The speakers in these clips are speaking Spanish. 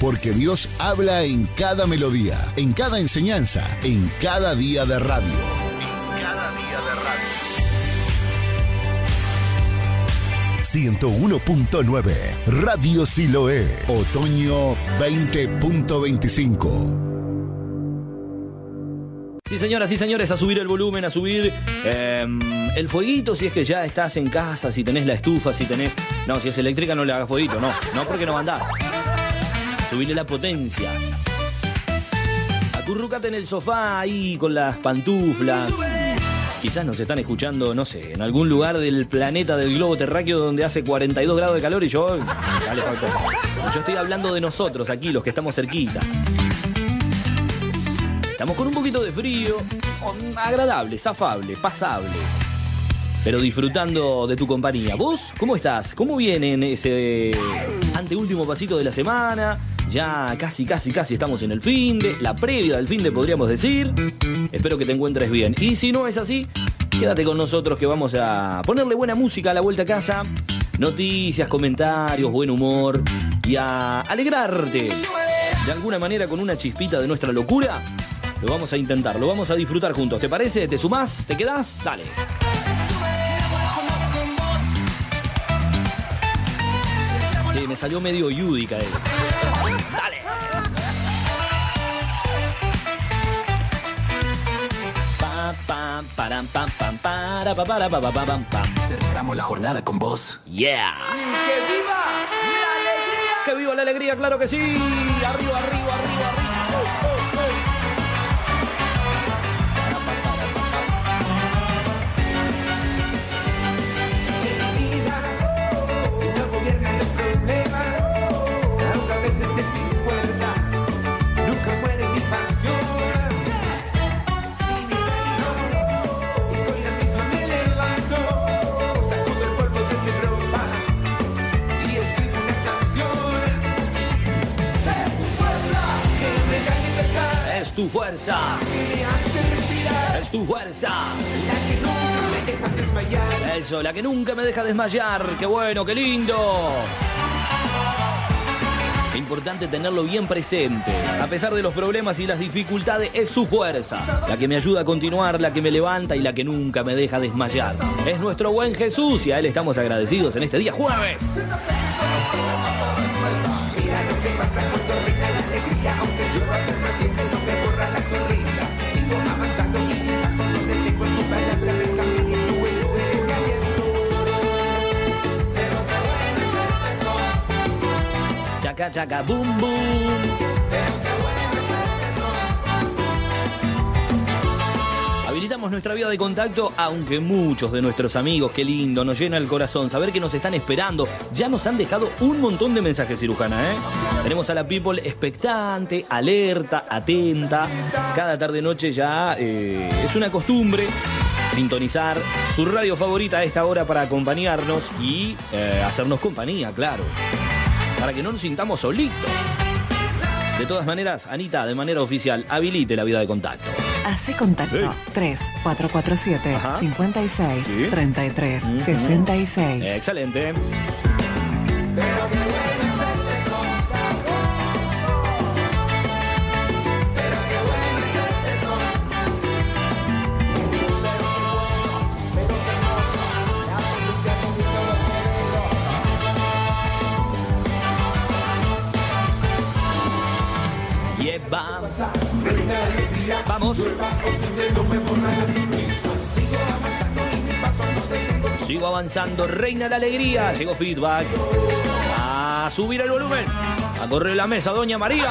porque Dios habla en cada melodía, en cada enseñanza, en cada día de radio. En cada día de radio. 101.9 Radio Siloé, otoño 20.25. Sí, señoras y señores, a subir el volumen, a subir el fueguito si es que ya estás en casa, si tenés la estufa, si tenés... No, si es eléctrica no le hagas fueguito, no porque no va a andar. Subirle la potencia. Acurrucate en el sofá ahí con las pantuflas. Quizás nos están escuchando, no sé, en algún lugar del planeta del globo terráqueo donde hace 42 grados de calor y yo... Dale, yo estoy hablando de nosotros aquí, los que estamos cerquita. Estamos con un poquito de frío, agradable, zafable, pasable, pero disfrutando de tu compañía. ¿Vos cómo estás? ¿Cómo viene en ese anteúltimo pasito de la semana? Ya casi estamos en el finde, la previa del finde podríamos decir. Espero que te encuentres bien. Y si no es así, quédate con nosotros que vamos a ponerle buena música a la vuelta a casa. Noticias, comentarios, buen humor y a alegrarte de alguna manera con una chispita de nuestra locura. Lo vamos a intentar, lo vamos a disfrutar juntos. ¿Te parece? ¿Te sumás? ¿Te quedás? Dale. Sí, me salió medio yúdica él. Dale. Celebramos la jornada con vos. Yeah. ¡Que viva la alegría! ¡Que viva la alegría! ¡Claro que sí! ¡Arriba, arriba, arriba, arriba! Tu fuerza, es tu fuerza, la que nunca me deja desmayar. Eso, la que nunca me deja desmayar. Qué bueno, qué lindo. Qué importante tenerlo bien presente. A pesar de los problemas y las dificultades, es su fuerza, la que me ayuda a continuar, la que me levanta y la que nunca me deja desmayar. Es nuestro buen Jesús y a él estamos agradecidos en este día jueves. Mira lo que pasa cuando reina la alegría, aunque llueva siempre no me borra la sonrisa. Sigo avanzando y mis pasos no detengo en tu palabra, me cambian y tú eres mi aliento. Pero qué bueno es este son. Chaca, chaca, boom, boom. Pero qué bueno es este son. Habilitamos nuestra vía de contacto, aunque muchos de nuestros amigos, qué lindo, nos llena el corazón saber que nos están esperando. Ya nos han dejado un montón de mensajes, cirujana, ¿eh? Tenemos a la people expectante, alerta, atenta. Cada tarde-noche ya es una costumbre sintonizar su radio favorita a esta hora para acompañarnos y hacernos compañía, claro. Para que no nos sintamos solitos. De todas maneras, Anita, de manera oficial, habilite la vía de contacto. Hace contacto 3447 56 33 66. Excelente. Vamos. Sigo avanzando, reina la alegría. Llegó feedback. A subir el volumen. A correr la mesa, doña María.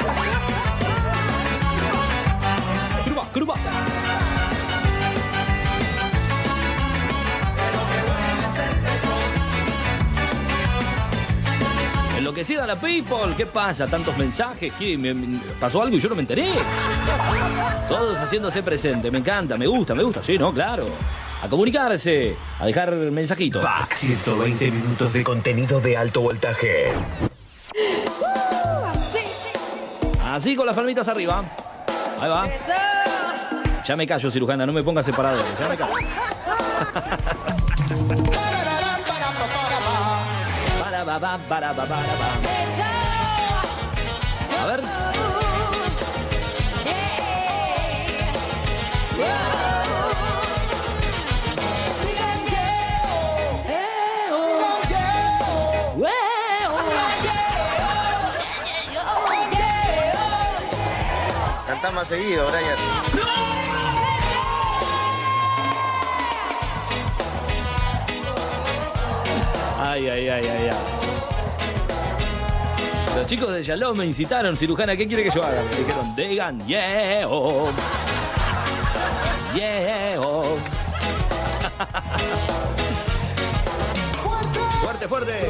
Curva, curva. Enloquecida la people. ¿Qué pasa? Tantos mensajes. ¿Qué? ¿Pasó algo y yo no me enteré? Todos haciéndose presente. Me encanta, me gusta. Sí, no, claro. A comunicarse, a dejar mensajitos. Pack 120 minutos de contenido de alto voltaje. Así con las palmitas arriba. Ahí va. Ya me callo, cirujana, no me pongas separadores. Ya me callo. A ver. Cantá más seguido, Brian. Ay, ay, ay, ay, ay. Los chicos de Yaló me incitaron, cirujana, ¿qué quiere que yo haga? Me dijeron, digan, yeah, oh. Yeah, oh. Fuerte, fuerte.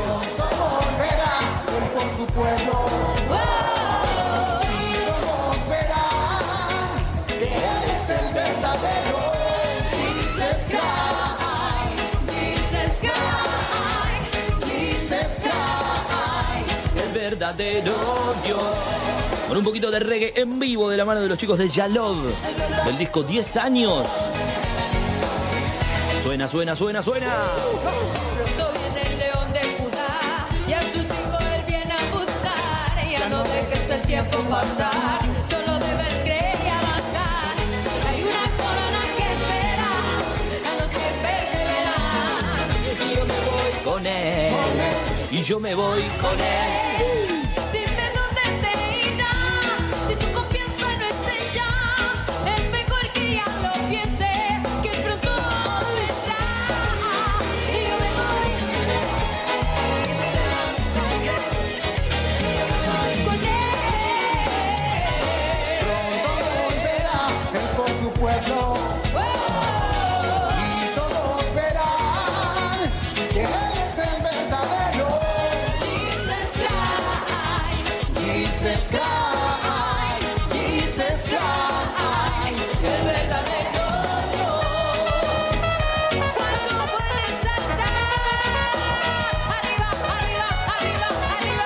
Por su pueblo. Todos verán que él es el verdadero. Jesus Christ. El verdadero Dios. Con un poquito de reggae en vivo de la mano de los chicos de Yalov, del disco 10 años. Suena, suena, suena, suena. Pronto viene el león de Judá y a sus hijos él viene a buscar. Ya no dejes el tiempo pasar, solo debes creer y avanzar. Hay una corona que espera a los que perseveran. Y yo me voy Con él. Y yo me voy con él. Dime dónde te irás, si tu confianza no es ella. Es mejor que ya lo pienses, que pronto vendrá. Y yo me voy con él. Pronto volverá él por su pueblo. Y todos verán que él es el verdadero. Jesus Christ, Jesus Christ, El verdadero Dios. ¿Cuánto puedes saltar? Arriba, arriba, arriba, arriba.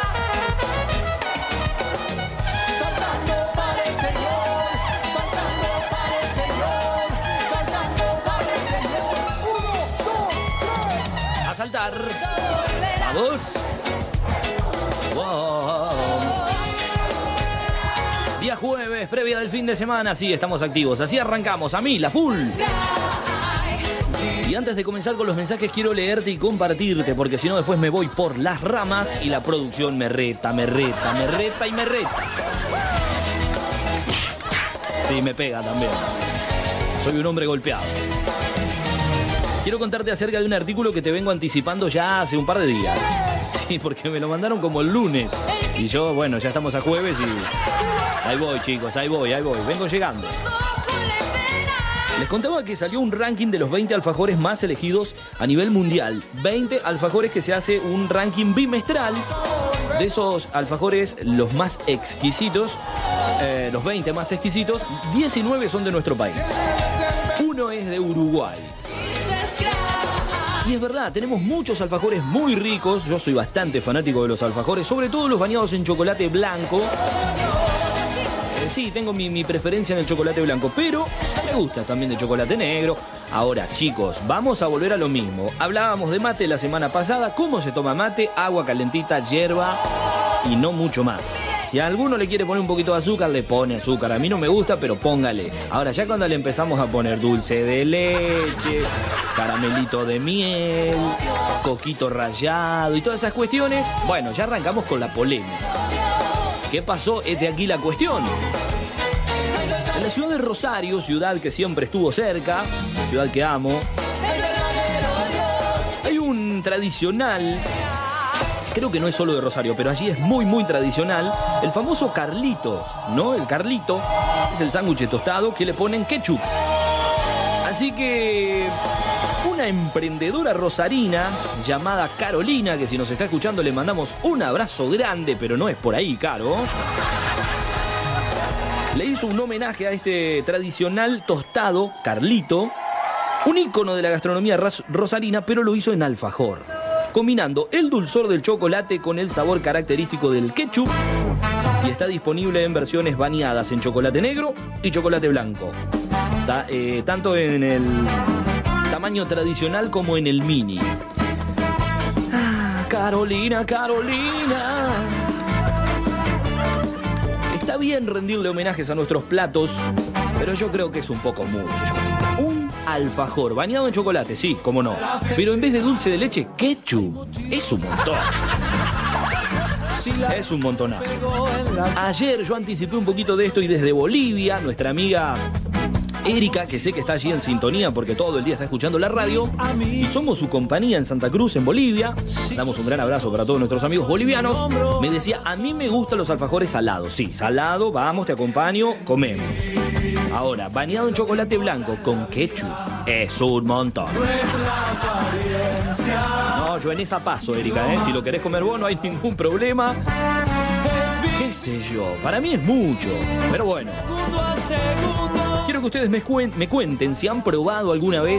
saltando para el Señor, saltando para el Señor, saltando para el Señor. 1, 2, 3. A saltar. Volverá. Vamos. Wow. Día jueves, previa del fin de semana. Sí, estamos activos. Así arrancamos. A mí, la full. Y antes de comenzar con los mensajes, quiero leerte y compartirte, porque si no, después me voy por las ramas y la producción me reta, me reta, me reta y me reta. Sí, me pega también. Soy un hombre golpeado. Quiero contarte acerca de un artículo que te vengo anticipando ya hace un par de días. Sí, porque me lo mandaron como el lunes. Y yo, bueno, ya estamos a jueves y... Ahí voy, chicos, ahí voy. Vengo llegando. Les contaba que salió un ranking de los 20 alfajores más elegidos a nivel mundial. 20 alfajores que se hace un ranking bimestral. De esos alfajores, los más exquisitos, los 20 más exquisitos, 19 son de nuestro país. Uno es de Uruguay. Y es verdad, tenemos muchos alfajores muy ricos. Yo soy bastante fanático de los alfajores, sobre todo los bañados en chocolate blanco. Sí, tengo mi preferencia en el chocolate blanco, pero me gusta también de chocolate negro. Ahora, chicos, vamos a volver a lo mismo. Hablábamos de mate la semana pasada. ¿Cómo se toma mate? Agua calentita, hierba y no mucho más. Si a alguno le quiere poner un poquito de azúcar, le pone azúcar. A mí no me gusta, pero póngale. Ahora, ya cuando le empezamos a poner dulce de leche, caramelito de miel, coquito rallado y todas esas cuestiones, bueno, ya arrancamos con la polémica. ¿Qué pasó? Es de aquí la cuestión. En la ciudad de Rosario, ciudad que siempre estuvo cerca, ciudad que amo, hay un tradicional, creo que no es solo de Rosario, pero allí es muy, muy tradicional, el famoso Carlitos, ¿no? El Carlito es el sándwich tostado que le ponen ketchup. Así que una emprendedora rosarina llamada Carolina, que si nos está escuchando le mandamos un abrazo grande, pero no es por ahí, Caro, le hizo un homenaje a este tradicional tostado Carlito, un ícono de la gastronomía rosarina, pero lo hizo en alfajor, combinando el dulzor del chocolate con el sabor característico del ketchup, y está disponible en versiones bañadas en chocolate negro y chocolate blanco, tanto en el tamaño tradicional como en el mini. Ah, Carolina, Carolina. Está bien rendirle homenajes a nuestros platos, pero yo creo que es un poco mucho. Un alfajor bañado en chocolate, sí, cómo no. Pero en vez de dulce de leche, ketchup. Es un montón. Es un montonazo. Ayer yo anticipé un poquito de esto y desde Bolivia, nuestra amiga Erika, que sé que está allí en sintonía porque todo el día está escuchando la radio, y somos su compañía en Santa Cruz, en Bolivia. Damos un gran abrazo para todos nuestros amigos bolivianos. Me decía, a mí me gustan los alfajores salados. Sí, salado, vamos, te acompaño, comemos. Ahora, bañado en chocolate blanco con ketchup, es un montón. No, yo en esa paso, Erika, ¿eh? Si lo querés comer vos no hay ningún problema. Qué sé yo, para mí es mucho, pero bueno. Quiero que ustedes me cuenten si han probado alguna vez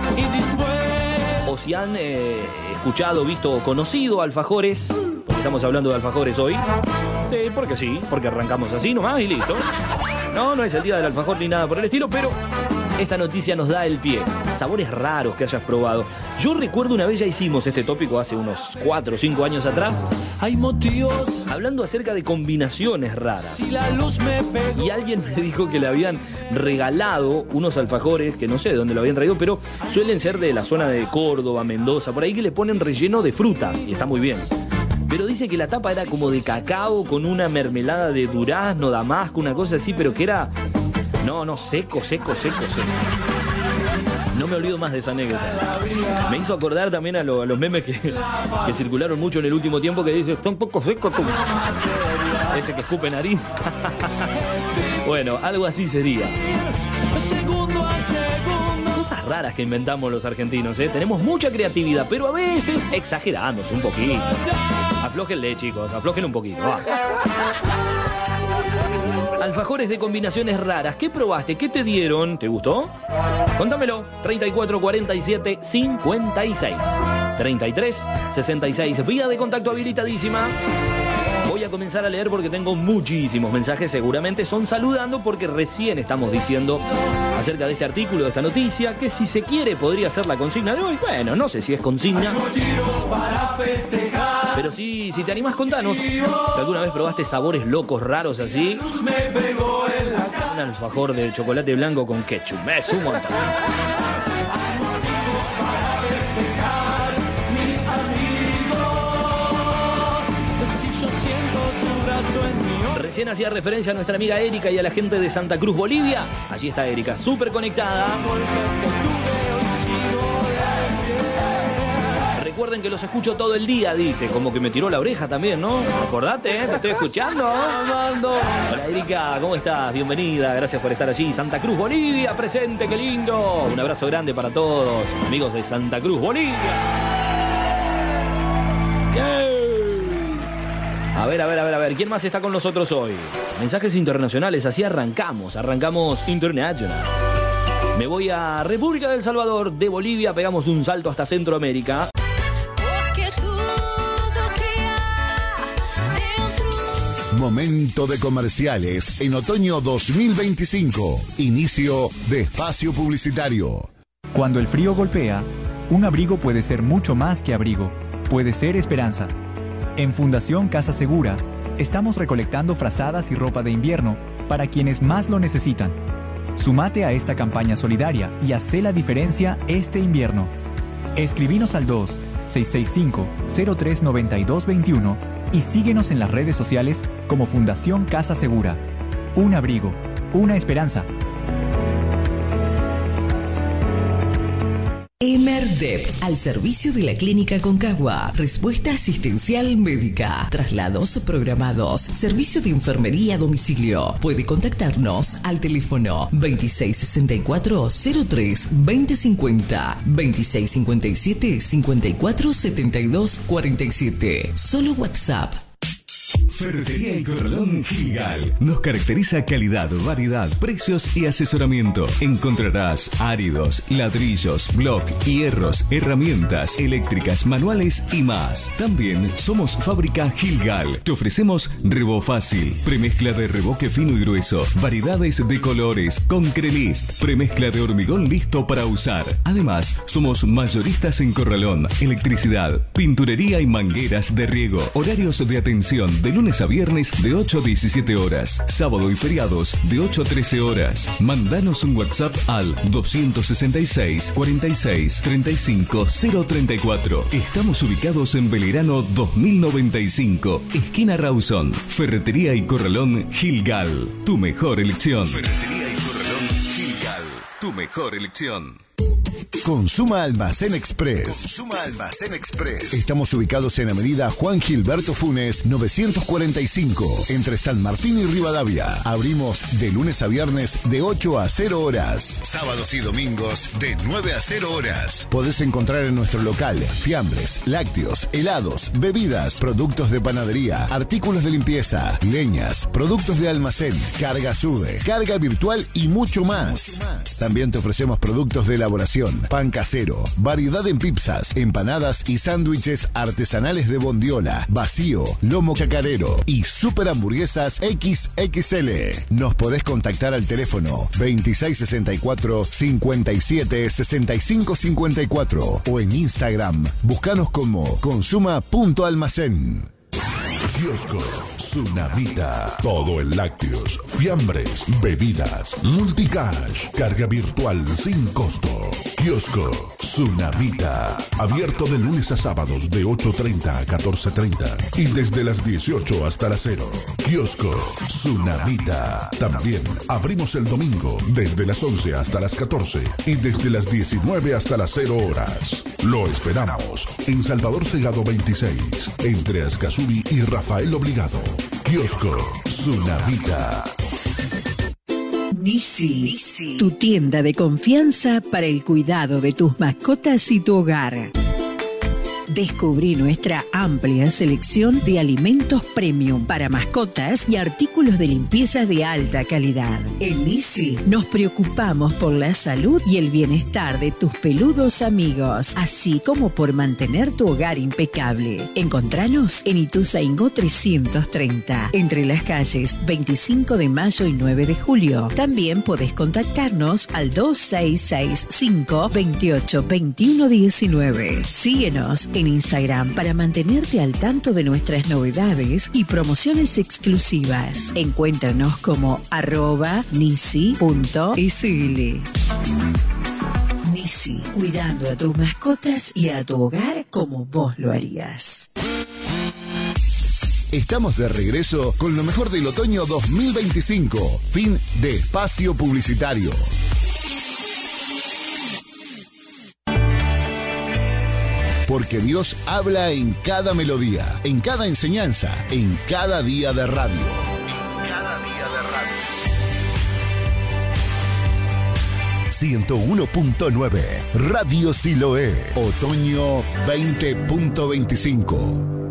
o si han escuchado, visto o conocido alfajores, porque estamos hablando de alfajores hoy. Sí, porque arrancamos así nomás y listo. No es el día del alfajor ni nada por el estilo, pero esta noticia nos da el pie. Sabores raros que hayas probado. Yo recuerdo una vez ya hicimos este tópico hace unos 4 o 5 años atrás. Hay motivos. Hablando acerca de combinaciones raras. Si la luz me pegó. Y alguien me dijo que le habían regalado unos alfajores, que no sé de dónde lo habían traído, pero suelen ser de la zona de Córdoba, Mendoza, por ahí, que le ponen relleno de frutas, y está muy bien. Pero dice que la tapa era como de cacao con una mermelada de durazno, damasco, una cosa así, pero que era... No, seco. No me olvido más de esa anécdota. Me hizo acordar también a los memes que circularon mucho en el último tiempo, que dice, está un poco seco tú. Ese que escupe nariz. Bueno, algo así sería. Cosas raras que inventamos los argentinos, ¿eh? Tenemos mucha creatividad, pero a veces exageramos un poquito. Aflójenle, chicos, aflójenle un poquito. Va. Alfajores de combinaciones raras. ¿Qué probaste? ¿Qué te dieron? ¿Te gustó? Contámelo. 34 47 56 33 66. Vía de contacto habilitadísima. Voy a comenzar a leer porque tengo muchísimos mensajes. Seguramente son saludando porque recién estamos diciendo acerca de este artículo, de esta noticia, que si se quiere podría ser la consigna de hoy. Bueno, no sé si es consigna, pero si te animás, contanos si alguna vez probaste sabores locos, raros así. Un alfajor de chocolate blanco con ketchup. Es un montón. Recién hacía referencia a nuestra amiga Erika y a la gente de Santa Cruz, Bolivia. Allí está Erika, súper conectada. Recuerden que los escucho todo el día, dice. Como que me tiró la oreja también, ¿no? Acordate, te estoy escuchando. Hola Erika, ¿cómo estás? Bienvenida, gracias por estar allí. Santa Cruz, Bolivia, presente, qué lindo. Un abrazo grande para todos, amigos de Santa Cruz, Bolivia. Yeah. A ver, ¿quién más está con nosotros hoy? Mensajes internacionales, así arrancamos international. Me voy a República del Salvador, de Bolivia, pegamos un salto hasta Centroamérica. Momento de comerciales en otoño 2025. Inicio de espacio publicitario. Cuando el frío golpea, un abrigo puede ser mucho más que abrigo. Puede ser esperanza. En Fundación Casa Segura, estamos recolectando frazadas y ropa de invierno para quienes más lo necesitan. Sumate a esta campaña solidaria y haz la diferencia este invierno. Escribinos al 2-665-039221 y síguenos en las redes sociales como Fundación Casa Segura. Un abrigo, una esperanza. EMERDEP, al servicio de la Clínica Concagua. Respuesta asistencial médica. Traslados programados. Servicio de enfermería a domicilio. Puede contactarnos al teléfono 2664-03-2050, 2657-547247. Solo WhatsApp. Ferretería y Corralón Gilgal. Nos caracteriza calidad, variedad, precios y asesoramiento. Encontrarás áridos, ladrillos, bloc, hierros, herramientas eléctricas, manuales y más. También somos Fábrica Gilgal. Te ofrecemos rebo fácil, premezcla de reboque fino y grueso, variedades de colores, con Crelist, premezcla de hormigón listo para usar. Además, somos mayoristas en Corralón, electricidad, pinturería y mangueras de riego. Horarios de atención de lunes lunes a viernes de 8 a 17 horas, sábado y feriados de 8 a 13 horas. Mandanos un WhatsApp al 266 46 35 034. Estamos ubicados en Belgrano 2095, esquina Rawson. Ferretería y Corralón Gilgal, tu mejor elección. Ferretería y Corralón Gilgal, tu mejor elección. Consuma Almacén Express. Consuma Almacén Express. Estamos ubicados en Avenida Juan Gilberto Funes, 945, entre San Martín y Rivadavia. Abrimos de lunes a viernes de 8 a 0 horas. Sábados y domingos de 9 a 0 horas. Podés encontrar en nuestro local fiambres, lácteos, helados, bebidas, productos de panadería, artículos de limpieza, leñas, productos de almacén, carga sube, carga virtual y mucho más. También te ofrecemos productos de elaboración, pan casero, variedad en pizzas, empanadas y sándwiches artesanales de bondiola, vacío, lomo chacarero y super hamburguesas XXL. Nos podés contactar al teléfono 2664 57 65 54 o en Instagram, búscanos como consuma.almacén. Kiosco Tsunamita. Todo en lácteos, fiambres, bebidas, multicash, carga virtual sin costo. Kiosco Tsunamita. Abierto de lunes a sábados de 8:30 a 14:30 y desde las 18 hasta las 0. Kiosco Tsunamita. También abrimos el domingo desde las 11 hasta las 14 y desde las 19 hasta las 0 horas. Lo esperamos en Salvador Segado 26, entre Ascasubi y Rafael Obligado. Kiosco Tsunamita. Nisi, tu tienda de confianza para el cuidado de tus mascotas y tu hogar. Descubrí nuestra amplia selección de alimentos premium para mascotas y artículos de limpieza de alta calidad. En Nisi nos preocupamos por la salud y el bienestar de tus peludos amigos, así como por mantener tu hogar impecable. Encontranos en Ituzaingó 330, entre las calles 25 de mayo y 9 de julio. También podés contactarnos al 2665 28 21 19. Síguenos en Instagram para mantenerte al tanto de nuestras novedades y promociones exclusivas. Encuéntranos como @nisi.sl. Nisi, cuidando a tus mascotas y a tu hogar como vos lo harías. Estamos de regreso con lo mejor del otoño 2025. Fin de espacio publicitario. Porque Dios habla en cada melodía, en cada enseñanza, en cada día de radio. En cada día de radio. 101.9 Radio Siloé. Otoño 20.25.